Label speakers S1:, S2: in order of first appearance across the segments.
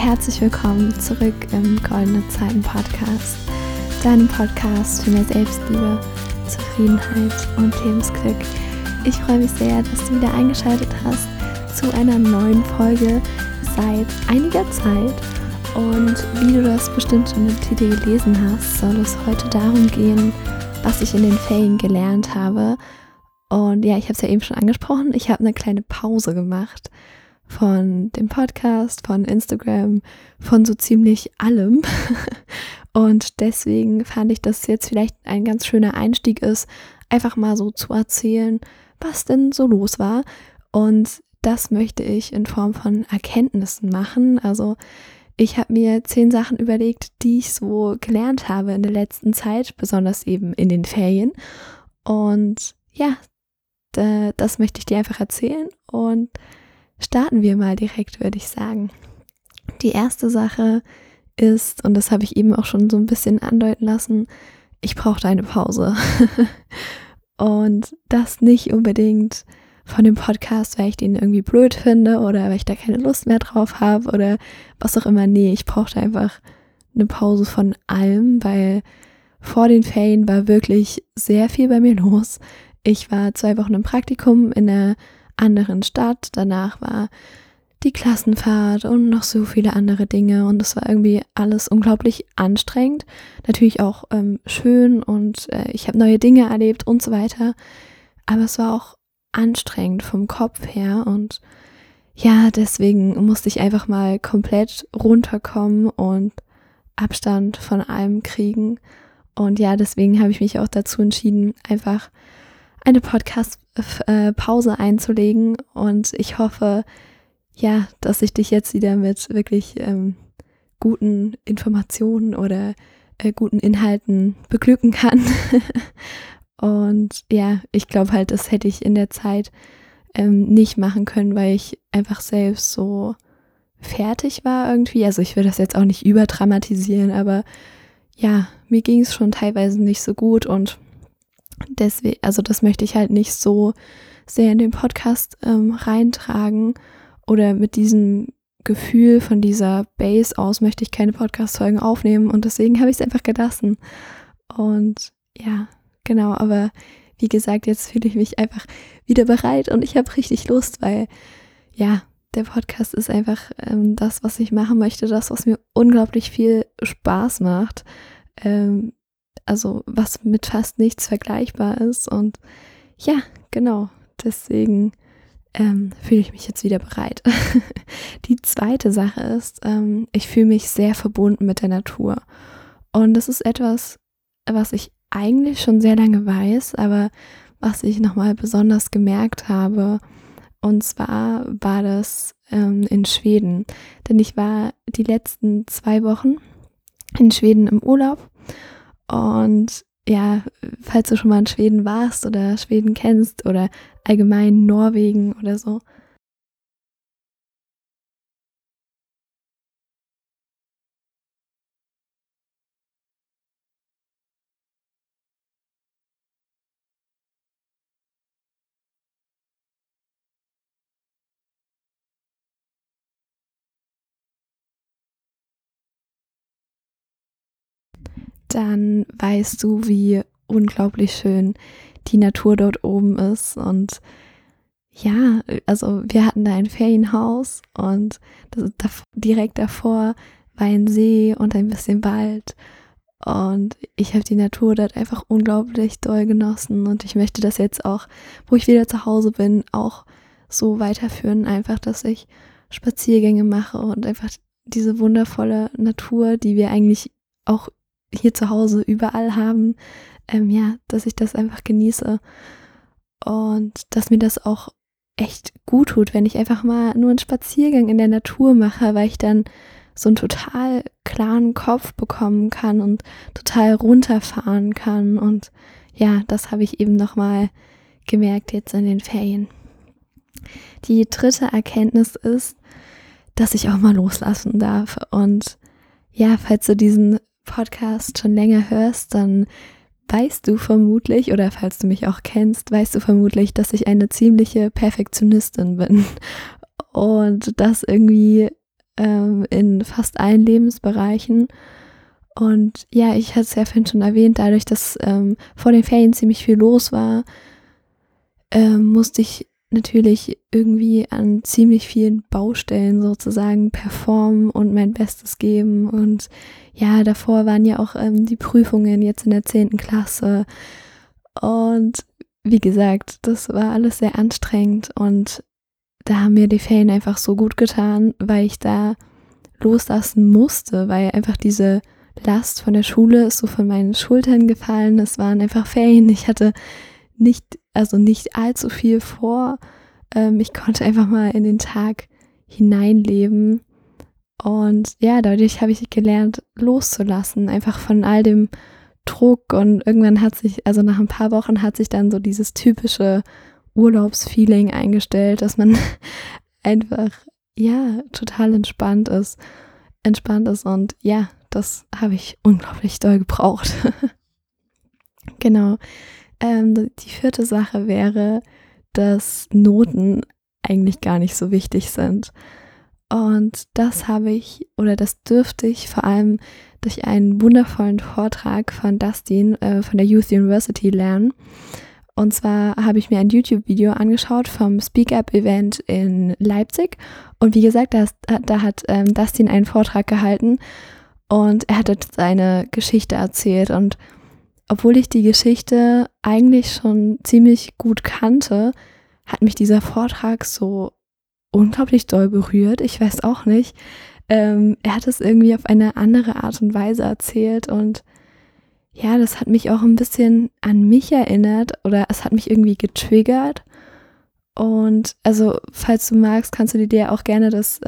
S1: herzlich willkommen zurück im Goldene Zeiten Podcast, deinem Podcast für mehr Selbstliebe, Zufriedenheit und Lebensglück. Ich freue mich sehr, dass du wieder eingeschaltet hast zu einer neuen Folge seit einiger Zeit. Und wie du das bestimmt schon im Titel gelesen hast, soll es heute darum gehen, was ich in den Ferien gelernt habe. Und ja, ich habe es ja eben schon angesprochen, ich habe eine kleine Pause gemacht von dem Podcast, von Instagram, von so ziemlich allem. Und deswegen fand ich, dass jetzt vielleicht ein ganz schöner Einstieg ist, einfach mal so zu erzählen, was denn so los war. Und das möchte ich in Form von Erkenntnissen machen. Also ich habe mir 10 Sachen überlegt, die ich so gelernt habe in der letzten Zeit, besonders eben in den Ferien. Und ja, das möchte ich dir einfach erzählen und starten wir mal direkt, würde ich sagen. Die erste Sache ist, und das habe ich eben auch schon so ein bisschen andeuten lassen, ich brauchte eine Pause. Und das nicht unbedingt von dem Podcast, weil ich den irgendwie blöd finde oder weil ich da keine Lust mehr drauf habe oder was auch immer. Nee, ich brauchte einfach eine Pause von allem, weil vor den Ferien war wirklich sehr viel bei mir los. Ich war 2 Wochen im Praktikum in einer anderen Stadt, danach war die Klassenfahrt und noch so viele andere Dinge und es war irgendwie alles unglaublich anstrengend, natürlich auch schön und ich habe neue Dinge erlebt und so weiter, aber es war auch anstrengend vom Kopf her und ja, deswegen musste ich einfach mal komplett runterkommen und Abstand von allem kriegen und ja, deswegen habe ich mich auch dazu entschieden, einfach eine Podcast-Pause einzulegen und ich hoffe, ja, dass ich dich jetzt wieder mit wirklich guten Informationen oder guten Inhalten beglücken kann. Und ja, ich glaube halt, das hätte ich in der Zeit nicht machen können, weil ich einfach selbst so fertig war irgendwie. Also ich will das jetzt auch nicht überdramatisieren, aber ja, mir ging es schon teilweise nicht so gut und deswegen, also das möchte ich halt nicht so sehr in den Podcast reintragen oder mit diesem Gefühl von dieser Base aus möchte ich keine Podcast-Folgen aufnehmen und deswegen habe ich es einfach gelassen. Und ja, genau, aber wie gesagt, jetzt fühle ich mich einfach wieder bereit und ich habe richtig Lust, weil ja, der Podcast ist einfach das, was ich machen möchte, das, was mir unglaublich viel Spaß macht. Also was mit fast nichts vergleichbar ist und ja, genau, deswegen fühle ich mich jetzt wieder bereit. Die zweite Sache ist, ich fühle mich sehr verbunden mit der Natur und das ist etwas, was ich eigentlich schon sehr lange weiß, aber was ich nochmal besonders gemerkt habe und zwar war das in Schweden, denn ich war die letzten 2 Wochen in Schweden im Urlaub. Und ja, falls du schon mal in Schweden warst oder Schweden kennst oder allgemein Norwegen oder so. Dann weißt du, wie unglaublich schön die Natur dort oben ist. Und ja, also wir hatten da ein Ferienhaus und direkt davor war ein See und ein bisschen Wald. Und ich habe die Natur dort einfach unglaublich doll genossen und ich möchte das jetzt auch, wo ich wieder zu Hause bin, auch so weiterführen, einfach, dass ich Spaziergänge mache und einfach diese wundervolle Natur, die wir eigentlich auch hier zu Hause überall haben, ja, dass ich das einfach genieße und dass mir das auch echt gut tut, wenn ich einfach mal nur einen Spaziergang in der Natur mache, weil ich dann so einen total klaren Kopf bekommen kann und total runterfahren kann und ja, das habe ich eben nochmal gemerkt jetzt in den Ferien. Die dritte Erkenntnis ist, dass ich auch mal loslassen darf und ja, falls du diesen Podcast schon länger hörst, dann weißt du vermutlich, oder falls du mich auch kennst, weißt du vermutlich, dass ich eine ziemliche Perfektionistin bin und das irgendwie in fast allen Lebensbereichen. Und ja, ich hatte es ja vorhin schon erwähnt, dadurch, dass vor den Ferien ziemlich viel los war, musste ich natürlich irgendwie an ziemlich vielen Baustellen sozusagen performen und mein Bestes geben. Und ja, davor waren ja auch die Prüfungen jetzt in der 10. Klasse. Und wie gesagt, das war alles sehr anstrengend und da haben mir die Ferien einfach so gut getan, weil ich da loslassen musste, weil einfach diese Last von der Schule ist so von meinen Schultern gefallen. Es waren einfach Ferien. Ich hatte nicht allzu viel vor. Ich konnte einfach mal in den Tag hineinleben. Und ja, dadurch habe ich gelernt, loszulassen, einfach von all dem Druck. Und irgendwann nach ein paar Wochen hat sich dann so dieses typische Urlaubsfeeling eingestellt, dass man einfach, ja, total entspannt ist. Und ja, das habe ich unglaublich doll gebraucht. Genau. Die 4. Sache wäre, dass Noten eigentlich gar nicht so wichtig sind. Und das dürfte ich vor allem durch einen wundervollen Vortrag von Dustin von der Youth University lernen. Und zwar habe ich mir ein YouTube-Video angeschaut vom Speak Up-Event in Leipzig. Und wie gesagt, da hat Dustin einen Vortrag gehalten und er hat seine Geschichte erzählt. Und obwohl ich die Geschichte eigentlich schon ziemlich gut kannte, hat mich dieser Vortrag so unglaublich doll berührt. Ich weiß auch nicht. Er hat es irgendwie auf eine andere Art und Weise erzählt und ja, das hat mich auch ein bisschen an mich erinnert oder es hat mich irgendwie getriggert. Und also, falls du magst, kannst du dir auch gerne das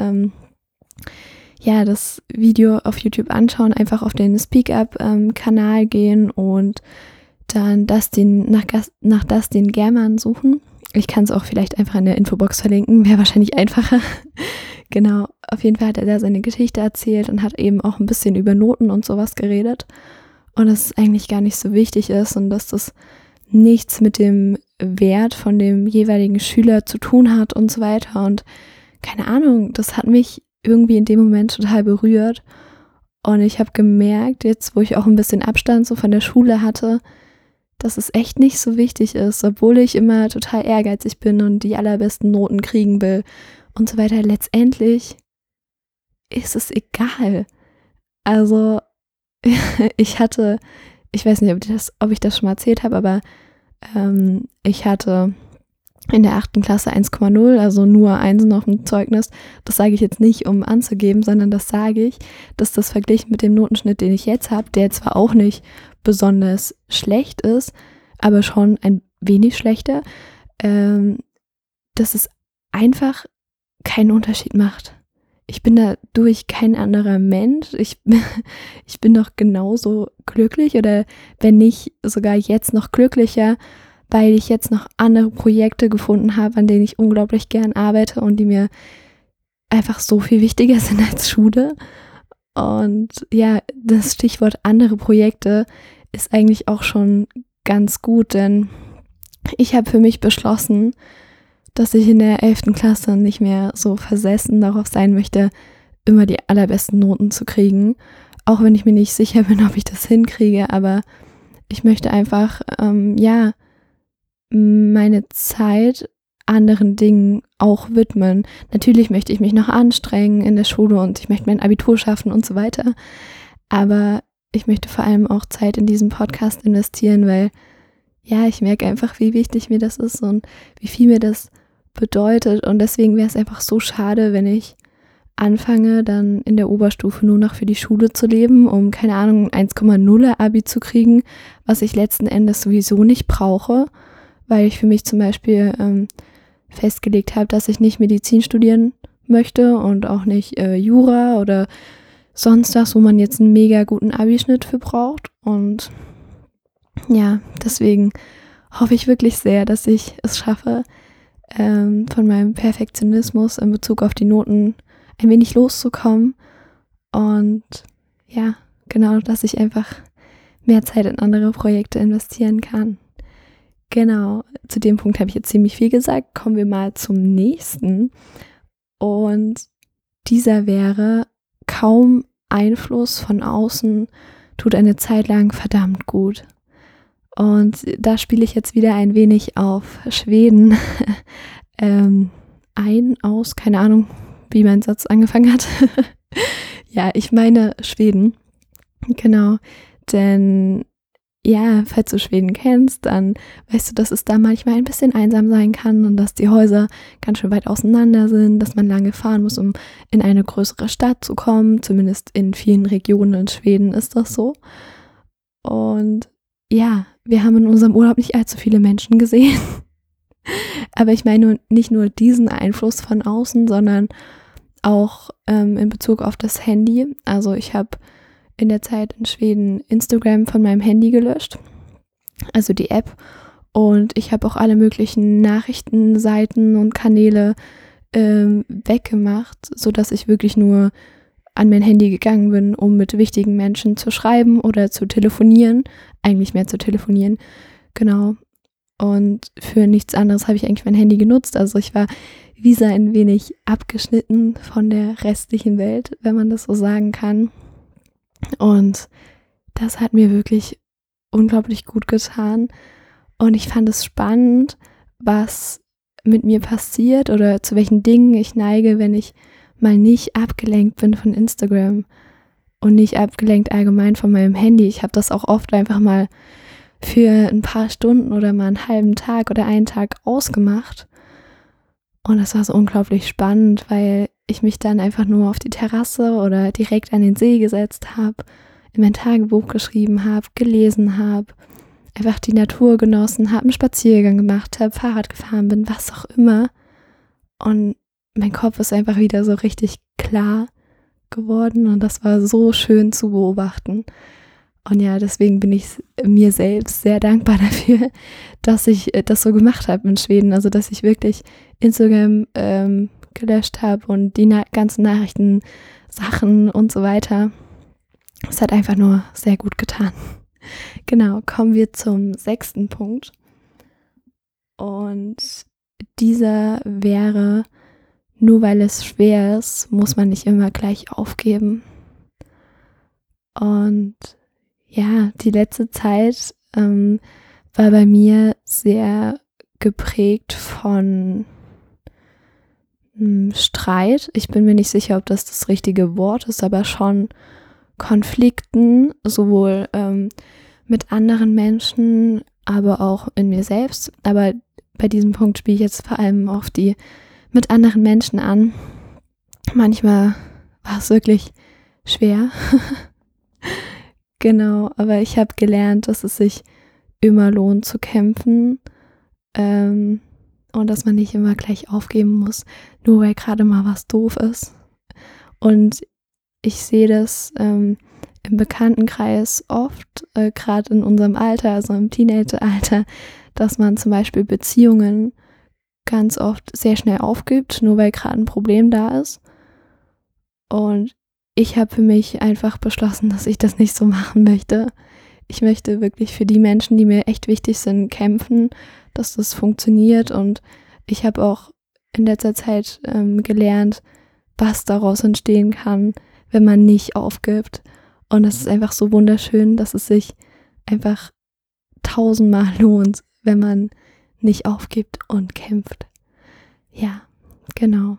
S1: Video auf YouTube anschauen, einfach auf den Speak Up-Kanal gehen und dann nach Dustin German suchen. Ich kann es auch vielleicht einfach in der Infobox verlinken, wäre wahrscheinlich einfacher. Genau, auf jeden Fall hat er da seine Geschichte erzählt und hat eben auch ein bisschen über Noten und sowas geredet. Und dass es eigentlich gar nicht so wichtig ist und dass das nichts mit dem Wert von dem jeweiligen Schüler zu tun hat und so weiter. Und keine Ahnung, das hat mich irgendwie in dem Moment total berührt. Und ich habe gemerkt, jetzt wo ich auch ein bisschen Abstand so von der Schule hatte, dass es echt nicht so wichtig ist, obwohl ich immer total ehrgeizig bin und die allerbesten Noten kriegen will und so weiter. Letztendlich ist es egal. Also ich weiß nicht, ob ich das schon mal erzählt habe, aber ich hatte in der 8. Klasse 1,0, also nur Einsen auf dem Zeugnis. Das sage ich jetzt nicht, um anzugeben, sondern das sage ich, dass das verglichen mit dem Notenschnitt, den ich jetzt habe, der zwar auch nicht besonders schlecht ist, aber schon ein wenig schlechter, dass es einfach keinen Unterschied macht. Ich bin dadurch kein anderer Mensch. Ich bin doch genauso glücklich oder wenn nicht sogar jetzt noch glücklicher, weil ich jetzt noch andere Projekte gefunden habe, an denen ich unglaublich gern arbeite und die mir einfach so viel wichtiger sind als Schule. Und ja, das Stichwort andere Projekte ist eigentlich auch schon ganz gut, denn ich habe für mich beschlossen, dass ich in der 11. Klasse nicht mehr so versessen darauf sein möchte, immer die allerbesten Noten zu kriegen. Auch wenn ich mir nicht sicher bin, ob ich das hinkriege, aber ich möchte einfach, meine Zeit anderen Dingen auch widmen. Natürlich möchte ich mich noch anstrengen in der Schule und ich möchte mein Abitur schaffen und so weiter. Aber ich möchte vor allem auch Zeit in diesen Podcast investieren, weil ja, ich merke einfach, wie wichtig mir das ist und wie viel mir das bedeutet. Und deswegen wäre es einfach so schade, wenn ich anfange, dann in der Oberstufe nur noch für die Schule zu leben, um, keine Ahnung, 1,0er Abi zu kriegen, was ich letzten Endes sowieso nicht brauche, weil ich für mich zum Beispiel festgelegt habe, dass ich nicht Medizin studieren möchte und auch nicht Jura oder sonst was, wo man jetzt einen mega guten Abischnitt für braucht. Und ja, deswegen hoffe ich wirklich sehr, dass ich es schaffe, von meinem Perfektionismus in Bezug auf die Noten ein wenig loszukommen und ja, genau, dass ich einfach mehr Zeit in andere Projekte investieren kann. Genau, zu dem Punkt habe ich jetzt ziemlich viel gesagt. Kommen wir mal zum nächsten. Und dieser wäre: Kaum Einfluss von außen tut eine Zeit lang verdammt gut. Und da spiele ich jetzt wieder ein wenig auf Schweden aus, keine Ahnung, wie mein Satz angefangen hat. Ja, ich meine Schweden, genau, denn ja, falls du Schweden kennst, dann weißt du, dass es da manchmal ein bisschen einsam sein kann und dass die Häuser ganz schön weit auseinander sind, dass man lange fahren muss, um in eine größere Stadt zu kommen. Zumindest in vielen Regionen in Schweden ist das so. Und ja, wir haben in unserem Urlaub nicht allzu viele Menschen gesehen. Aber ich meine nicht nur diesen Einfluss von außen, sondern auch in Bezug auf das Handy. Also ich habe in der Zeit in Schweden Instagram von meinem Handy gelöscht, also die App. Und ich habe auch alle möglichen Nachrichtenseiten und Kanäle weggemacht, sodass ich wirklich nur an mein Handy gegangen bin, um mit wichtigen Menschen zu schreiben oder zu telefonieren. Eigentlich mehr zu telefonieren, genau. Und für nichts anderes habe ich eigentlich mein Handy genutzt. Also ich war wie so ein wenig abgeschnitten von der restlichen Welt, wenn man das so sagen kann. Und das hat mir wirklich unglaublich gut getan. Und ich fand es spannend, was mit mir passiert oder zu welchen Dingen ich neige, wenn ich mal nicht abgelenkt bin von Instagram und nicht abgelenkt allgemein von meinem Handy. Ich habe das auch oft einfach mal für ein paar Stunden oder mal einen halben Tag oder einen Tag ausgemacht. Und das war so unglaublich spannend, weil ich mich dann einfach nur auf die Terrasse oder direkt an den See gesetzt habe, in mein Tagebuch geschrieben habe, gelesen habe, einfach die Natur genossen habe, einen Spaziergang gemacht habe, Fahrrad gefahren bin, was auch immer. Und mein Kopf ist einfach wieder so richtig klar geworden und das war so schön zu beobachten. Und ja, deswegen bin ich mir selbst sehr dankbar dafür, dass ich das so gemacht habe in Schweden. Also, dass ich wirklich Instagram gelöscht habe und die ganzen Nachrichten, Sachen und so weiter. Es hat einfach nur sehr gut getan. Genau, kommen wir zum 6. Punkt. Und dieser wäre: Nur weil es schwer ist, muss man nicht immer gleich aufgeben. Und ja, die letzte Zeit war bei mir sehr geprägt von Streit. Ich bin mir nicht sicher, ob das richtige Wort ist, aber schon Konflikten, sowohl mit anderen Menschen, aber auch in mir selbst. Aber bei diesem Punkt spiele ich jetzt vor allem auf die mit anderen Menschen an. Manchmal war es wirklich schwer. Genau, aber ich habe gelernt, dass es sich immer lohnt zu kämpfen und dass man nicht immer gleich aufgeben muss, nur weil gerade mal was doof ist. Und ich sehe das im Bekanntenkreis oft, gerade in unserem Alter, also im Teenageralter, dass man zum Beispiel Beziehungen ganz oft sehr schnell aufgibt, nur weil gerade ein Problem da ist. Und ich habe für mich einfach beschlossen, dass ich das nicht so machen möchte. Ich möchte wirklich für die Menschen, die mir echt wichtig sind, kämpfen, dass das funktioniert. Und ich habe auch in letzter Zeit gelernt, was daraus entstehen kann, wenn man nicht aufgibt. Und das ist einfach so wunderschön, dass es sich einfach 1000-mal lohnt, wenn man nicht aufgibt und kämpft. Ja, genau.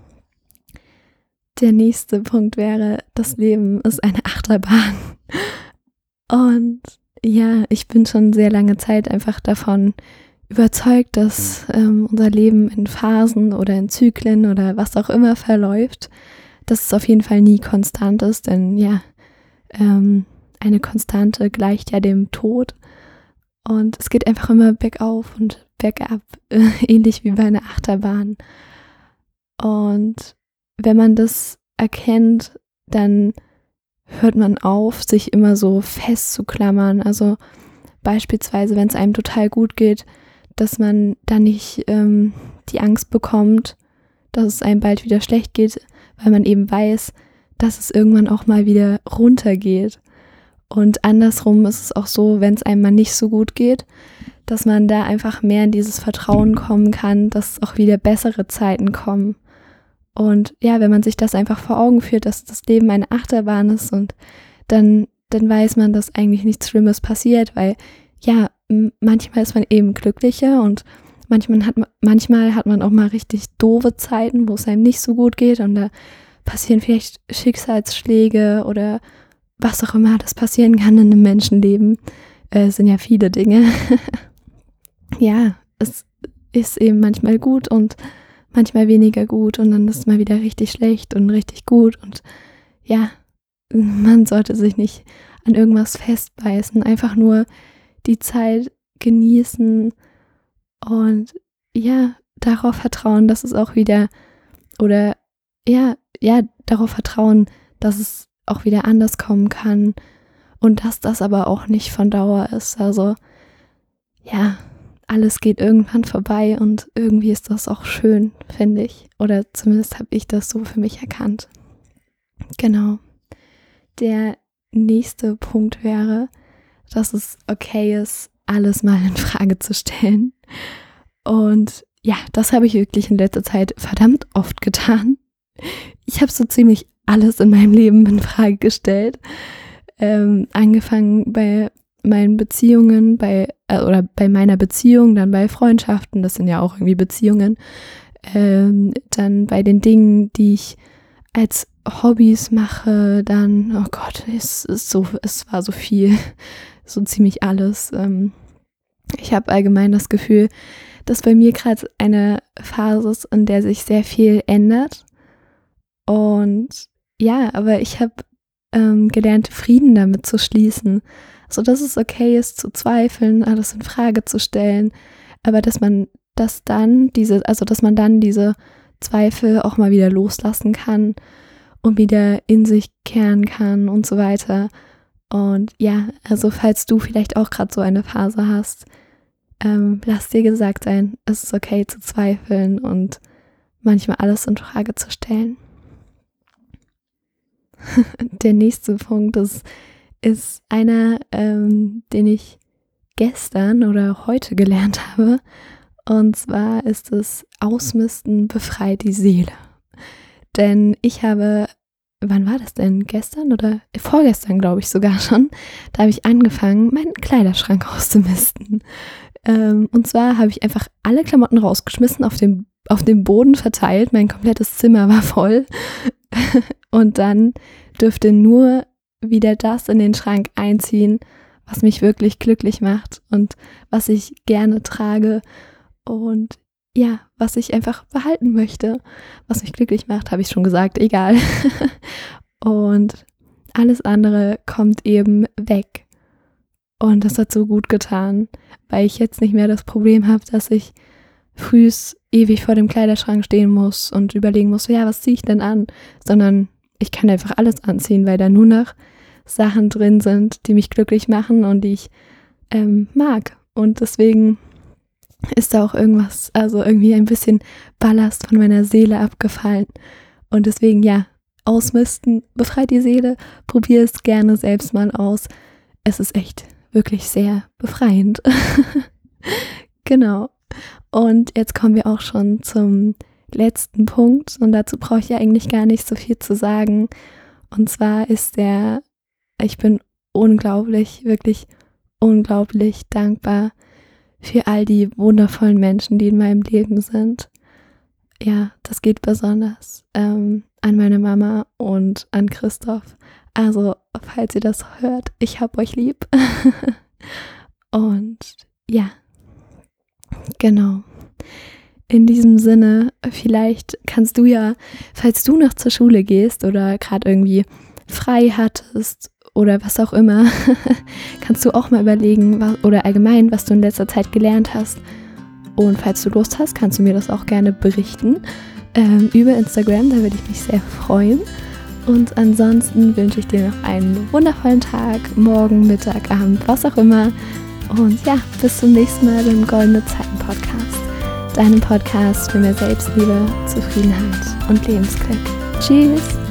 S1: Der nächste Punkt wäre: Das Leben ist eine Achterbahn. Und ja, ich bin schon sehr lange Zeit einfach davon überzeugt, dass unser Leben in Phasen oder in Zyklen oder was auch immer verläuft, dass es auf jeden Fall nie konstant ist, denn ja, eine Konstante gleicht ja dem Tod. Und es geht einfach immer bergauf und bergab, ähnlich wie bei einer Achterbahn. Und wenn man das erkennt, dann hört man auf, sich immer so festzuklammern. Also beispielsweise, wenn es einem total gut geht, dass man dann nicht die Angst bekommt, dass es einem bald wieder schlecht geht, weil man eben weiß, dass es irgendwann auch mal wieder runtergeht. Und andersrum ist es auch so, wenn es einem mal nicht so gut geht, dass man da einfach mehr in dieses Vertrauen kommen kann, dass auch wieder bessere Zeiten kommen. Und ja, wenn man sich das einfach vor Augen führt, dass das Leben eine Achterbahn ist und dann weiß man, dass eigentlich nichts Schlimmes passiert, weil ja, manchmal ist man eben glücklicher und manchmal hat man auch mal richtig doofe Zeiten, wo es einem nicht so gut geht und da passieren vielleicht Schicksalsschläge oder was auch immer das passieren kann in einem Menschenleben. Es sind ja viele Dinge. Ja, es ist eben manchmal gut und manchmal weniger gut und dann ist es mal wieder richtig schlecht und richtig gut und ja, man sollte sich nicht an irgendwas festbeißen, einfach nur die Zeit genießen und ja, darauf vertrauen, dass es auch wieder oder ja, darauf vertrauen, dass es auch wieder anders kommen kann und dass das aber auch nicht von Dauer ist. Also ja, alles geht irgendwann vorbei und irgendwie ist das auch schön, finde ich. Oder zumindest habe ich das so für mich erkannt. Genau. Der nächste Punkt wäre, dass es okay ist, alles mal in Frage zu stellen. Und ja, das habe ich wirklich in letzter Zeit verdammt oft getan. Ich habe so ziemlich alles in meinem Leben in Frage gestellt. Angefangen bei meinen Beziehungen, bei meiner Beziehung, dann bei Freundschaften, das sind ja auch irgendwie Beziehungen, dann bei den Dingen, die ich als Hobbys mache, dann, oh Gott, es war so viel, so ziemlich alles. Ich habe allgemein das Gefühl, dass bei mir gerade eine Phase ist, in der sich sehr viel ändert. Und ja, aber ich habe gelernt, Frieden damit zu schließen. So dass es okay ist, zu zweifeln, alles in Frage zu stellen, aber dass man dann diese Zweifel auch mal wieder loslassen kann und wieder in sich kehren kann und so weiter. Und ja, also falls du vielleicht auch gerade so eine Phase hast, lass dir gesagt sein, es ist okay zu zweifeln und manchmal alles in Frage zu stellen. Der nächste Punkt ist einer, den ich gestern oder heute gelernt habe. Und zwar ist es: Ausmisten befreit die Seele. Denn ich habe, wann war das denn? Gestern oder vorgestern, glaube ich sogar schon, da habe ich angefangen, meinen Kleiderschrank auszumisten. Und zwar habe ich einfach alle Klamotten rausgeschmissen, auf dem Boden verteilt. Mein komplettes Zimmer war voll. Und dann dürfte nur wieder das in den Schrank einziehen, was mich wirklich glücklich macht und was ich gerne trage und ja, was ich einfach behalten möchte, was mich glücklich macht, habe ich schon gesagt, egal. Und alles andere kommt eben weg. Und das hat so gut getan, weil ich jetzt nicht mehr das Problem habe, dass ich frühs ewig vor dem Kleiderschrank stehen muss und überlegen muss, ja, was ziehe ich denn an? Sondern ich kann einfach alles anziehen, weil da nur noch Sachen drin sind, die mich glücklich machen und die ich mag. Und deswegen ist da auch irgendwas, also irgendwie ein bisschen Ballast von meiner Seele abgefallen. Und deswegen, ja, ausmisten befreit die Seele. Probier es gerne selbst mal aus. Es ist echt wirklich sehr befreiend. Genau. Und jetzt kommen wir auch schon zum letzten Punkt. Und dazu brauche ich ja eigentlich gar nicht so viel zu sagen. Und zwar ich bin wirklich unglaublich dankbar für all die wundervollen Menschen, die in meinem Leben sind. Ja, das geht besonders an meine Mama und an Christoph. Also, falls ihr das hört, ich hab euch lieb. Und ja, genau. In diesem Sinne, vielleicht kannst du ja, falls du noch zur Schule gehst oder gerade irgendwie frei hattest oder was auch immer, kannst du auch mal überlegen, oder allgemein, was du in letzter Zeit gelernt hast. Und falls du Lust hast, kannst du mir das auch gerne berichten über Instagram, da würde ich mich sehr freuen. Und ansonsten wünsche ich dir noch einen wundervollen Tag, morgen, Mittag, Abend, was auch immer. Und ja, bis zum nächsten Mal beim Goldene Zeiten Podcast. Deinem Podcast für mehr Selbstliebe, Zufriedenheit und Lebensglück. Tschüss!